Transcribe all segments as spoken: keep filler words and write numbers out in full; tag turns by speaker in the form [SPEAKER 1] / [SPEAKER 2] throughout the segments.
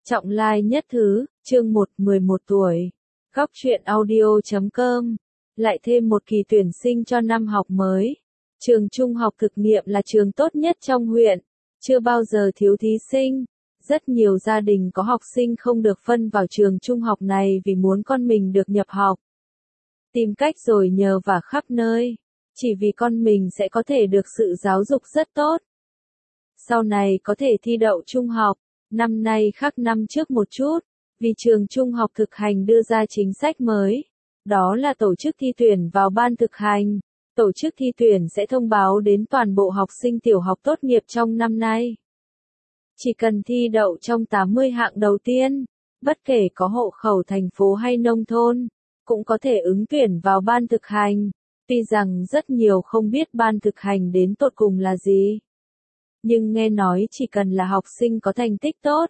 [SPEAKER 1] Trọng lai nhất thứ, chương một, mười một tuổi. Góc truyện audio chấm com. Lại thêm một kỳ tuyển sinh cho năm học mới. Trường trung học thực nghiệm là trường tốt nhất trong huyện. Chưa bao giờ thiếu thí sinh. Rất nhiều gia đình có học sinh không được phân vào trường trung học này vì muốn con mình được nhập học. Tìm cách rồi nhờ vả khắp nơi. Chỉ vì con mình sẽ có thể được sự giáo dục rất tốt. Sau này có thể thi đậu trung học. Năm nay khác năm trước một chút, vì trường trung học thực hành đưa ra chính sách mới. Đó là tổ chức thi tuyển vào ban thực hành. Tổ chức thi tuyển sẽ thông báo đến toàn bộ học sinh tiểu học tốt nghiệp trong năm nay. Chỉ cần thi đậu trong tám mươi hạng đầu tiên, bất kể có hộ khẩu thành phố hay nông thôn, cũng có thể ứng tuyển vào ban thực hành. Tuy rằng rất nhiều không biết ban thực hành đến tột cùng là gì. Nhưng nghe nói chỉ cần là học sinh có thành tích tốt,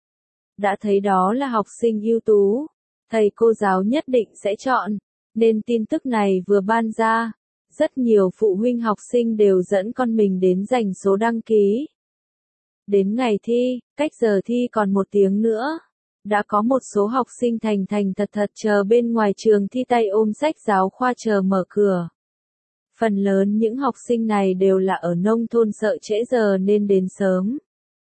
[SPEAKER 1] đã thấy đó là học sinh ưu tú, thầy cô giáo nhất định sẽ chọn, nên tin tức này vừa ban ra, rất nhiều phụ huynh học sinh đều dẫn con mình đến giành số đăng ký. Đến ngày thi, cách giờ thi còn một tiếng nữa, đã có một số học sinh thành thành thật thật chờ bên ngoài trường thi tay ôm sách giáo khoa chờ mở cửa. Phần lớn những học sinh này đều là ở nông thôn sợ trễ giờ nên đến sớm.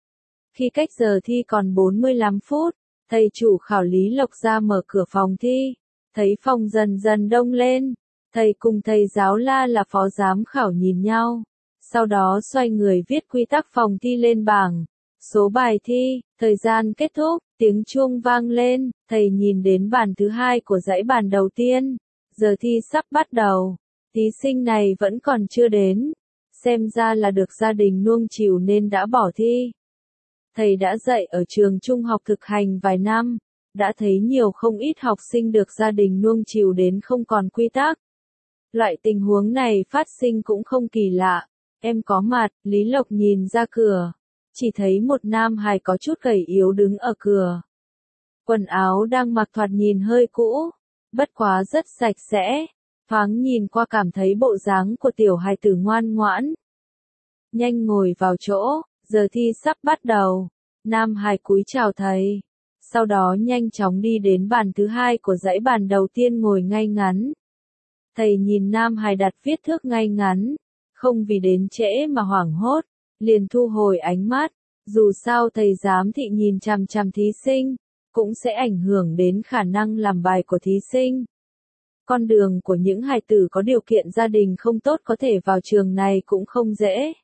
[SPEAKER 1] Khi cách giờ thi còn bốn mươi lăm phút, thầy chủ khảo Lý Lộc ra mở cửa phòng thi, thấy phòng dần dần đông lên, thầy cùng thầy giáo La là phó giám khảo nhìn nhau, sau đó xoay người viết quy tắc phòng thi lên bảng, số bài thi, thời gian kết thúc, tiếng chuông vang lên, thầy nhìn đến bàn thứ hai của dãy bàn đầu tiên, giờ thi sắp bắt đầu. Thí sinh này vẫn còn chưa đến, xem ra là được gia đình nuông chiều nên đã bỏ thi. Thầy đã dạy ở trường trung học thực hành vài năm, đã thấy nhiều không ít học sinh được gia đình nuông chiều đến không còn quy tắc. Loại tình huống này phát sinh cũng không kỳ lạ, em có mặt, Lý Lộc nhìn ra cửa, chỉ thấy một nam hài có chút gầy yếu đứng ở cửa. Quần áo đang mặc thoạt nhìn hơi cũ, bất quá rất sạch sẽ. Thoáng nhìn qua cảm thấy bộ dáng của tiểu hài tử ngoan ngoãn. Nhanh ngồi vào chỗ, giờ thi sắp bắt đầu. Nam hài cúi chào thầy. Sau đó nhanh chóng đi đến bàn thứ hai của dãy bàn đầu tiên ngồi ngay ngắn. Thầy nhìn nam hài đặt viết thước ngay ngắn. Không vì đến trễ mà hoảng hốt. Liền thu hồi ánh mắt. Dù sao thầy giám thị nhìn chằm chằm thí sinh. Cũng sẽ ảnh hưởng đến khả năng làm bài của thí sinh. Con đường của những hài tử có điều kiện gia đình không tốt có thể vào trường này cũng không dễ.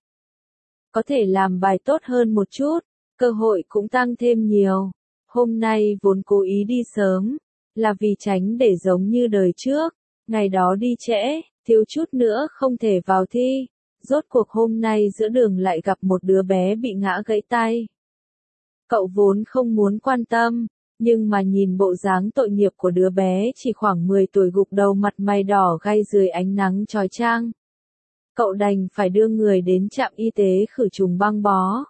[SPEAKER 1] Có thể làm bài tốt hơn một chút, cơ hội cũng tăng thêm nhiều. Hôm nay vốn cố ý đi sớm, là vì tránh để giống như đời trước, ngày đó đi trễ, thiếu chút nữa không thể vào thi. Rốt cuộc hôm nay giữa đường lại gặp một đứa bé bị ngã gãy tay. Cậu vốn không muốn quan tâm. Nhưng mà nhìn bộ dáng tội nghiệp của đứa bé chỉ khoảng mười tuổi gục đầu mặt mày đỏ gay dưới ánh nắng chói chang. Cậu đành phải đưa người đến trạm y tế khử trùng băng bó.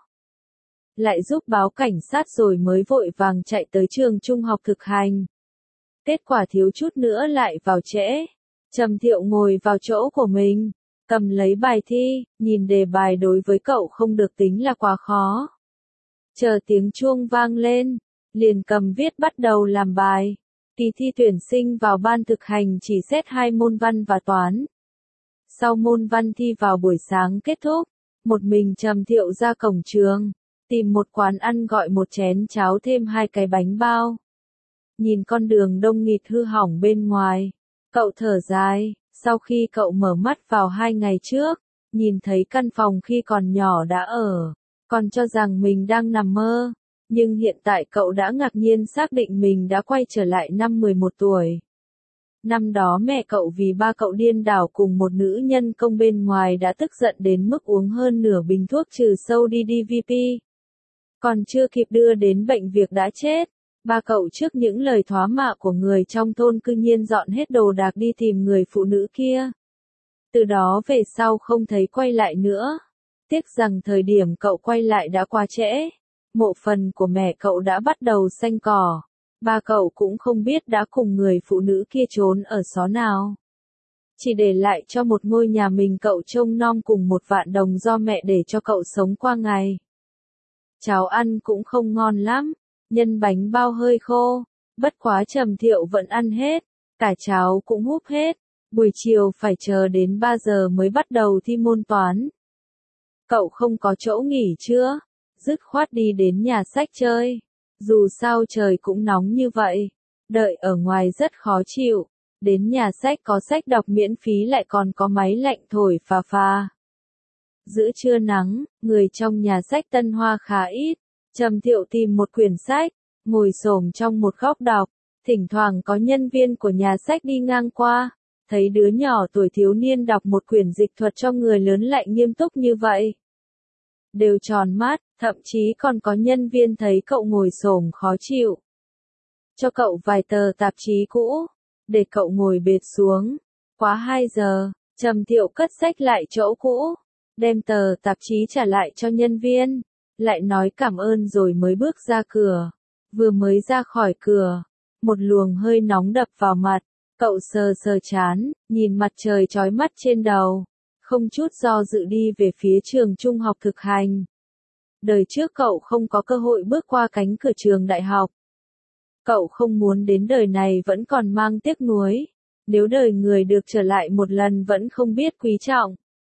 [SPEAKER 1] Lại giúp báo cảnh sát rồi mới vội vàng chạy tới trường trung học thực hành. Kết quả thiếu chút nữa lại vào trễ. Trầm Thiệu ngồi vào chỗ của mình, cầm lấy bài thi, nhìn đề bài đối với cậu không được tính là quá khó. Chờ tiếng chuông vang lên. Liền cầm viết bắt đầu làm bài. Kỳ thi tuyển sinh vào ban thực hành chỉ xét hai môn văn và toán. Sau môn văn thi vào buổi sáng kết thúc, một mình Trầm Thiệu ra cổng trường, tìm một quán ăn gọi một chén cháo thêm hai cái bánh bao. Nhìn con đường đông nghịt hư hỏng bên ngoài, cậu thở dài, sau khi cậu mở mắt vào hai ngày trước, nhìn thấy căn phòng khi còn nhỏ đã ở, còn cho rằng mình đang nằm mơ. Nhưng hiện tại cậu đã ngạc nhiên xác định mình đã quay trở lại năm mười một tuổi. Năm đó mẹ cậu vì ba cậu điên đảo cùng một nữ nhân công bên ngoài đã tức giận đến mức uống hơn nửa bình thuốc trừ sâu đi đê vê pê. Còn chưa kịp đưa đến bệnh việc đã chết. Ba cậu trước những lời thoá mạ của người trong thôn cư nhiên dọn hết đồ đạc đi tìm người phụ nữ kia. Từ đó về sau không thấy quay lại nữa. Tiếc rằng thời điểm cậu quay lại đã quá trễ. Mộ phần của mẹ cậu đã bắt đầu xanh cỏ. Ba cậu cũng không biết đã cùng người phụ nữ kia trốn ở xó nào. Chỉ để lại cho một ngôi nhà mình cậu trông nom cùng một vạn đồng do mẹ để cho cậu sống qua ngày. Cháo ăn cũng không ngon lắm. nhân bánh bao hơi khô, bất quá Trầm Thiệu vẫn ăn hết, cả cháo cũng húp hết, buổi chiều phải chờ đến ba giờ mới bắt đầu thi môn toán. Cậu không có chỗ nghỉ chưa? Dứt khoát đi đến nhà sách chơi, dù sao trời cũng nóng như vậy, đợi ở ngoài rất khó chịu, đến nhà sách có sách đọc miễn phí lại còn có máy lạnh thổi phà phà. Giữa trưa nắng, người trong nhà sách Tân Hoa khá ít, Trầm Thiệu tìm một quyển sách, ngồi xổm trong một góc đọc, thỉnh thoảng có nhân viên của nhà sách đi ngang qua, thấy đứa nhỏ tuổi thiếu niên đọc một quyển dịch thuật cho người lớn lại nghiêm túc như vậy. Đều tròn mắt, thậm chí còn có nhân viên thấy cậu ngồi xổm khó chịu. Cho cậu vài tờ tạp chí cũ, để cậu ngồi bệt xuống. Quá hai giờ, Trầm Thiệu cất sách lại chỗ cũ, đem tờ tạp chí trả lại cho nhân viên, lại nói cảm ơn rồi mới bước ra cửa. Vừa mới ra khỏi cửa, một luồng hơi nóng đập vào mặt, cậu sờ sờ trán, nhìn mặt trời chói mắt trên đầu, không chút do dự đi về phía trường trung học thực hành. Đời trước cậu không có cơ hội bước qua cánh cửa trường đại học. Cậu không muốn đến đời này vẫn còn mang tiếc nuối, nếu đời người được trở lại một lần vẫn không biết quý trọng.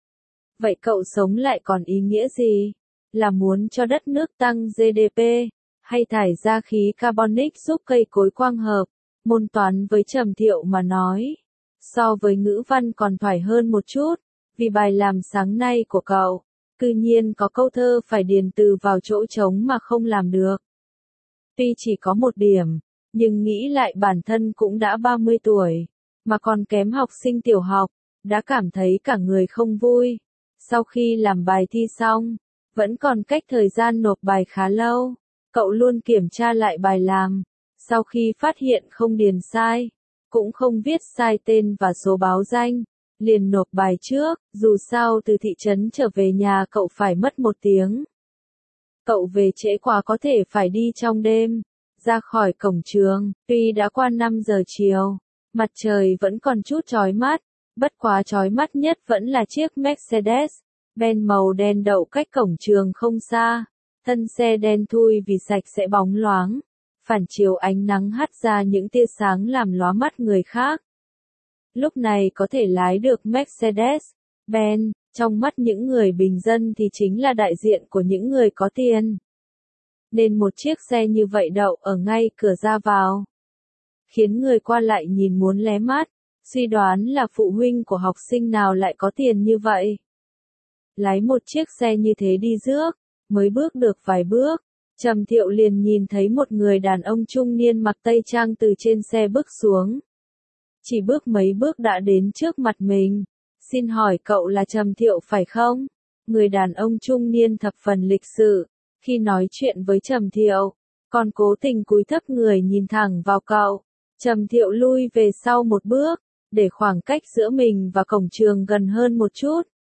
[SPEAKER 1] Vậy cậu sống lại còn ý nghĩa gì? Là muốn cho đất nước tăng giê đê pê, hay thải ra khí carbonic giúp cây cối quang hợp? Môn toán với Trầm Thiệu mà nói, so với ngữ văn còn thoải hơn một chút, vì bài làm sáng nay của cậu, cư nhiên có câu thơ phải điền từ vào chỗ trống mà không làm được. Tuy chỉ có một điểm, nhưng nghĩ lại bản thân cũng đã ba mươi tuổi, mà còn kém học sinh tiểu học, đã cảm thấy cả người không vui. Sau khi làm bài thi xong, vẫn còn cách thời gian nộp bài khá lâu, cậu luôn kiểm tra lại bài làm. Sau khi phát hiện không điền sai, cũng không viết sai tên và số báo danh, liền nộp bài trước, dù sao từ thị trấn trở về nhà cậu phải mất một tiếng. Cậu về trễ quá có thể phải đi trong đêm, ra khỏi cổng trường, tuy đã qua năm giờ chiều, mặt trời vẫn còn chút chói mắt, bất quá chói mắt nhất vẫn là chiếc Mercedes-Benz màu đen đậu cách cổng trường không xa, thân xe đen thui vì sạch sẽ bóng loáng. Phản chiếu ánh nắng hắt ra những tia sáng làm lóa mắt người khác. Lúc này có thể lái được Mercedes-Benz, trong mắt những người bình dân thì chính là đại diện của những người có tiền. Nên một chiếc xe như vậy đậu ở ngay cửa ra vào, khiến người qua lại nhìn muốn lé mắt, suy đoán là phụ huynh của học sinh nào lại có tiền như vậy. Lái một chiếc xe như thế đi rước, mới bước được vài bước, Trầm Thiệu liền nhìn thấy một người đàn ông trung niên mặc tây trang từ trên xe bước xuống. Chỉ bước mấy bước đã đến trước mặt mình. Xin hỏi cậu là Trầm Thiệu phải không? Người đàn ông trung niên thập phần lịch sự, khi nói chuyện với Trầm Thiệu, còn cố tình cúi thấp người nhìn thẳng vào cậu. Trầm Thiệu lui về sau một bước, để khoảng cách giữa mình và cổng trường gần hơn một chút.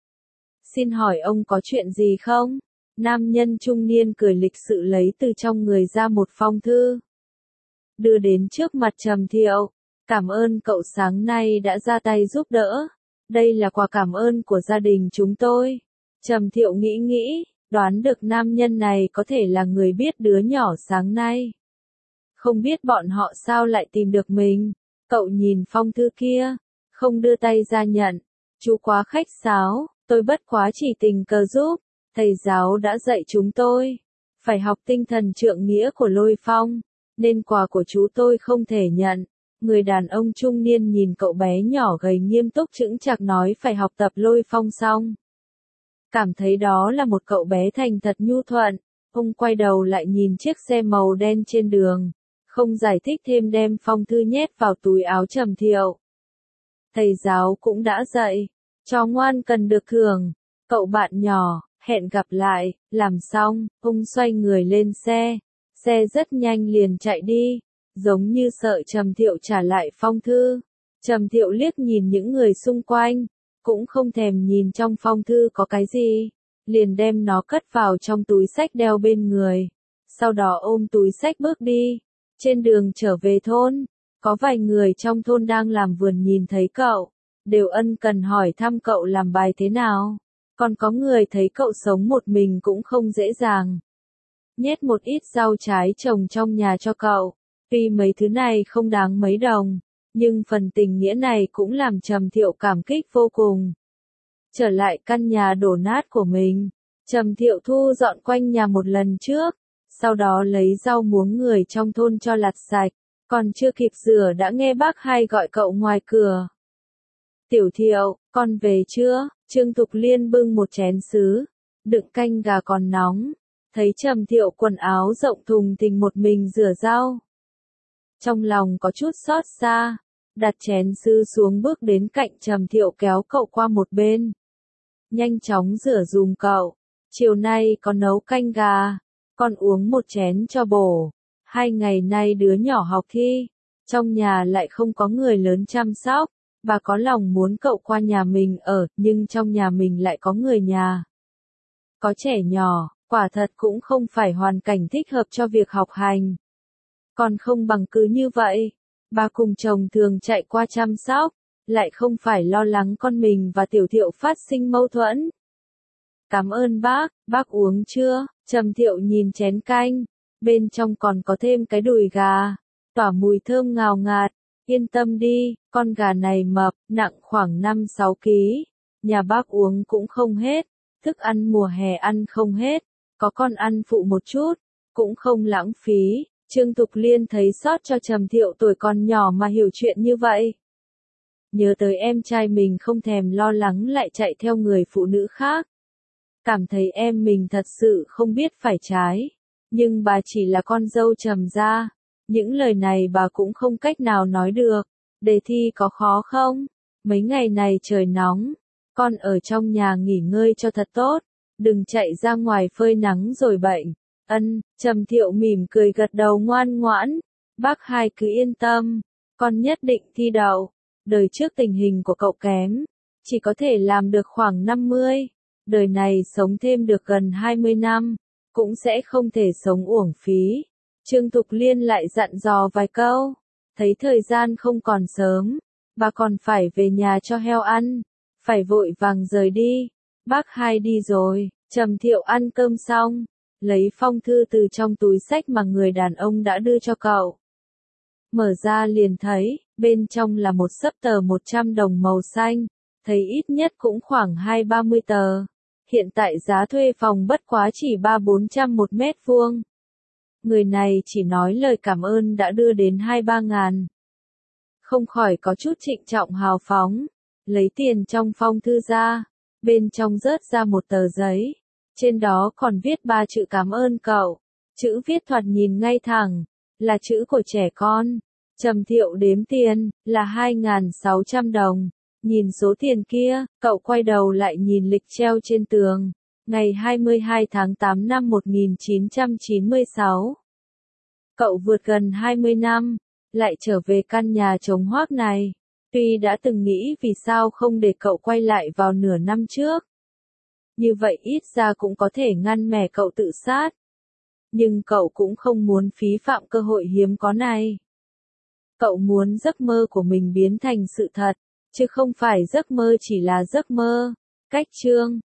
[SPEAKER 1] Xin hỏi ông có chuyện gì không? Nam nhân trung niên cười lịch sự lấy từ trong người ra một phong thư, đưa đến trước mặt Trầm Thiệu. Cảm ơn cậu sáng nay đã ra tay giúp đỡ. Đây là quà cảm ơn của gia đình chúng tôi. Trầm Thiệu nghĩ nghĩ, đoán được nam nhân này có thể là người biết đứa nhỏ sáng nay. Không biết bọn họ sao lại tìm được mình. Cậu nhìn phong thư kia, không đưa tay ra nhận. Chú quá khách sáo, tôi bất quá chỉ tình cờ giúp. Thầy giáo đã dạy chúng tôi, phải học tinh thần trượng nghĩa của Lôi Phong, nên quà của chú tôi không thể nhận. Người đàn ông trung niên nhìn cậu bé nhỏ gầy nghiêm túc chững chạc nói phải học tập Lôi Phong xong. Cảm thấy đó là một cậu bé thành thật nhu thuận, ông quay đầu lại nhìn chiếc xe màu đen trên đường, không giải thích thêm đem phong thư nhét vào túi áo Trầm Thiệu. Thầy giáo cũng đã dạy, cho ngoan cần được thưởng, cậu bạn nhỏ. Hẹn gặp lại, làm xong, ông xoay người lên xe, xe rất nhanh liền chạy đi, giống như sợ Trầm Thiệu trả lại phong thư. Trầm Thiệu liếc nhìn những người xung quanh, cũng không thèm nhìn trong phong thư có cái gì, liền đem nó cất vào trong túi xách đeo bên người, sau đó ôm túi xách bước đi. Trên đường trở về thôn, có vài người trong thôn đang làm vườn nhìn thấy cậu, đều ân cần hỏi thăm cậu làm bài thế nào. Còn có người thấy cậu sống một mình cũng không dễ dàng. nhét một ít rau trái trồng trong nhà cho cậu. Tuy mấy thứ này không đáng mấy đồng, nhưng phần tình nghĩa này cũng làm Trầm Thiệu cảm kích vô cùng. Trở lại căn nhà đổ nát của mình, Trầm Thiệu thu dọn quanh nhà một lần trước, sau đó lấy rau muống người trong thôn cho lặt sạch, còn chưa kịp rửa đã nghe bác Hai gọi cậu ngoài cửa. Tiểu Thiệu, con về chưa? Trương Thục Liên bưng một chén sứ, đựng canh gà còn nóng, thấy Trầm Thiệu quần áo rộng thùng thình một mình rửa rau. Trong lòng có chút xót xa, đặt chén sứ xuống bước đến cạnh Trầm Thiệu kéo cậu qua một bên. Nhanh chóng rửa dùm cậu, chiều nay có nấu canh gà, con uống một chén cho bổ. Hai ngày nay đứa nhỏ học thi, trong nhà lại không có người lớn chăm sóc, bà có lòng muốn cậu qua nhà mình ở, nhưng trong nhà mình lại có người nhà. Có trẻ nhỏ, quả thật cũng không phải hoàn cảnh thích hợp cho việc học hành. Còn không bằng cứ như vậy, bà cùng chồng thường chạy qua chăm sóc, lại không phải lo lắng con mình và Tiểu Thiệu phát sinh mâu thuẫn. Cảm ơn bác, bác uống chưa? Trầm Thiệu nhìn chén canh, bên trong còn có thêm cái đùi gà, tỏa mùi thơm ngào ngạt. Yên tâm đi, con gà này mập, nặng khoảng năm sáu ki lô gam, nhà bác uống cũng không hết, thức ăn mùa hè ăn không hết, có con ăn phụ một chút, cũng không lãng phí. Trương Thục Liên thấy xót cho Trầm Thiệu tuổi còn nhỏ mà hiểu chuyện như vậy. Nhớ tới em trai mình không thèm lo lắng lại chạy theo người phụ nữ khác. Cảm thấy em mình thật sự không biết phải trái, nhưng bà chỉ là con dâu Trầm gia. Những lời này bà cũng không cách nào nói được. Đề thi có khó không? Mấy ngày này trời nóng, con ở trong nhà nghỉ ngơi cho thật tốt, đừng chạy ra ngoài phơi nắng rồi bệnh. Ân, Trầm Thiệu mỉm cười gật đầu ngoan ngoãn. Bác Hai cứ yên tâm, con nhất định thi đậu. Đời trước tình hình của cậu kém, chỉ có thể làm được khoảng năm mươi. Đời này sống thêm được gần hai mươi năm, cũng sẽ không thể sống uổng phí. Trương Thục Liên lại dặn dò vài câu, thấy thời gian không còn sớm, bà còn phải về nhà cho heo ăn, phải vội vàng rời đi. Bác Hai đi rồi, Trầm Thiệu ăn cơm xong, lấy phong thư từ trong túi xách mà người đàn ông đã đưa cho cậu. Mở ra liền thấy, bên trong là một xấp tờ một trăm đồng màu xanh, thấy ít nhất cũng khoảng hai ba mươi tờ. Hiện tại giá thuê phòng bất quá chỉ ba bốn trăm một mét vuông. Người này chỉ nói lời cảm ơn đã đưa đến hai ba ngàn. Không khỏi có chút trịnh trọng hào phóng, lấy tiền trong phong thư ra, bên trong rớt ra một tờ giấy, trên đó còn viết ba chữ cảm ơn cậu, chữ viết thoạt nhìn ngay thẳng, là chữ của trẻ con. Trầm Thiệu đếm tiền, là hai nghìn sáu trăm đồng, nhìn số tiền kia, cậu quay đầu lại nhìn lịch treo trên tường. Ngày hai mươi hai tháng tám năm một nghìn chín trăm chín mươi sáu. Cậu vượt gần hai mươi năm, lại trở về căn nhà trống hoác này. Tuy đã từng nghĩ vì sao không để cậu quay lại vào nửa năm trước. Như vậy ít ra cũng có thể ngăn mẻ cậu tự sát. Nhưng cậu cũng không muốn phí phạm cơ hội hiếm có này. Cậu muốn giấc mơ của mình biến thành sự thật, chứ không phải giấc mơ chỉ là giấc mơ. Cách chương